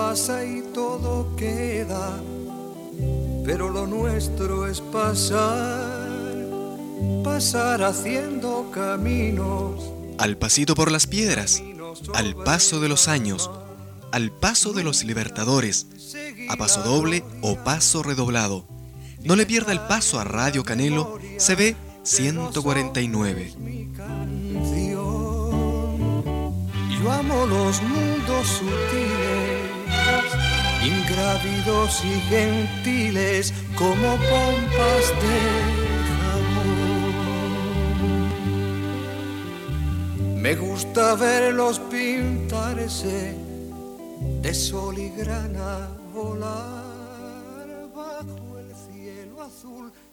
pasa y todo queda, pero lo nuestro es pasar haciendo caminos. Al pasito por las piedras, al paso de los años, al paso de los libertadores, a paso doble o paso redoblado. No le pierda el paso a Radio Canelo CB 149. Yo amo los mundos sutiles, ingrávidos y gentiles, como pompas de jamón. Me gusta verlos pintarse de sol y grana, volar bajo el cielo azul.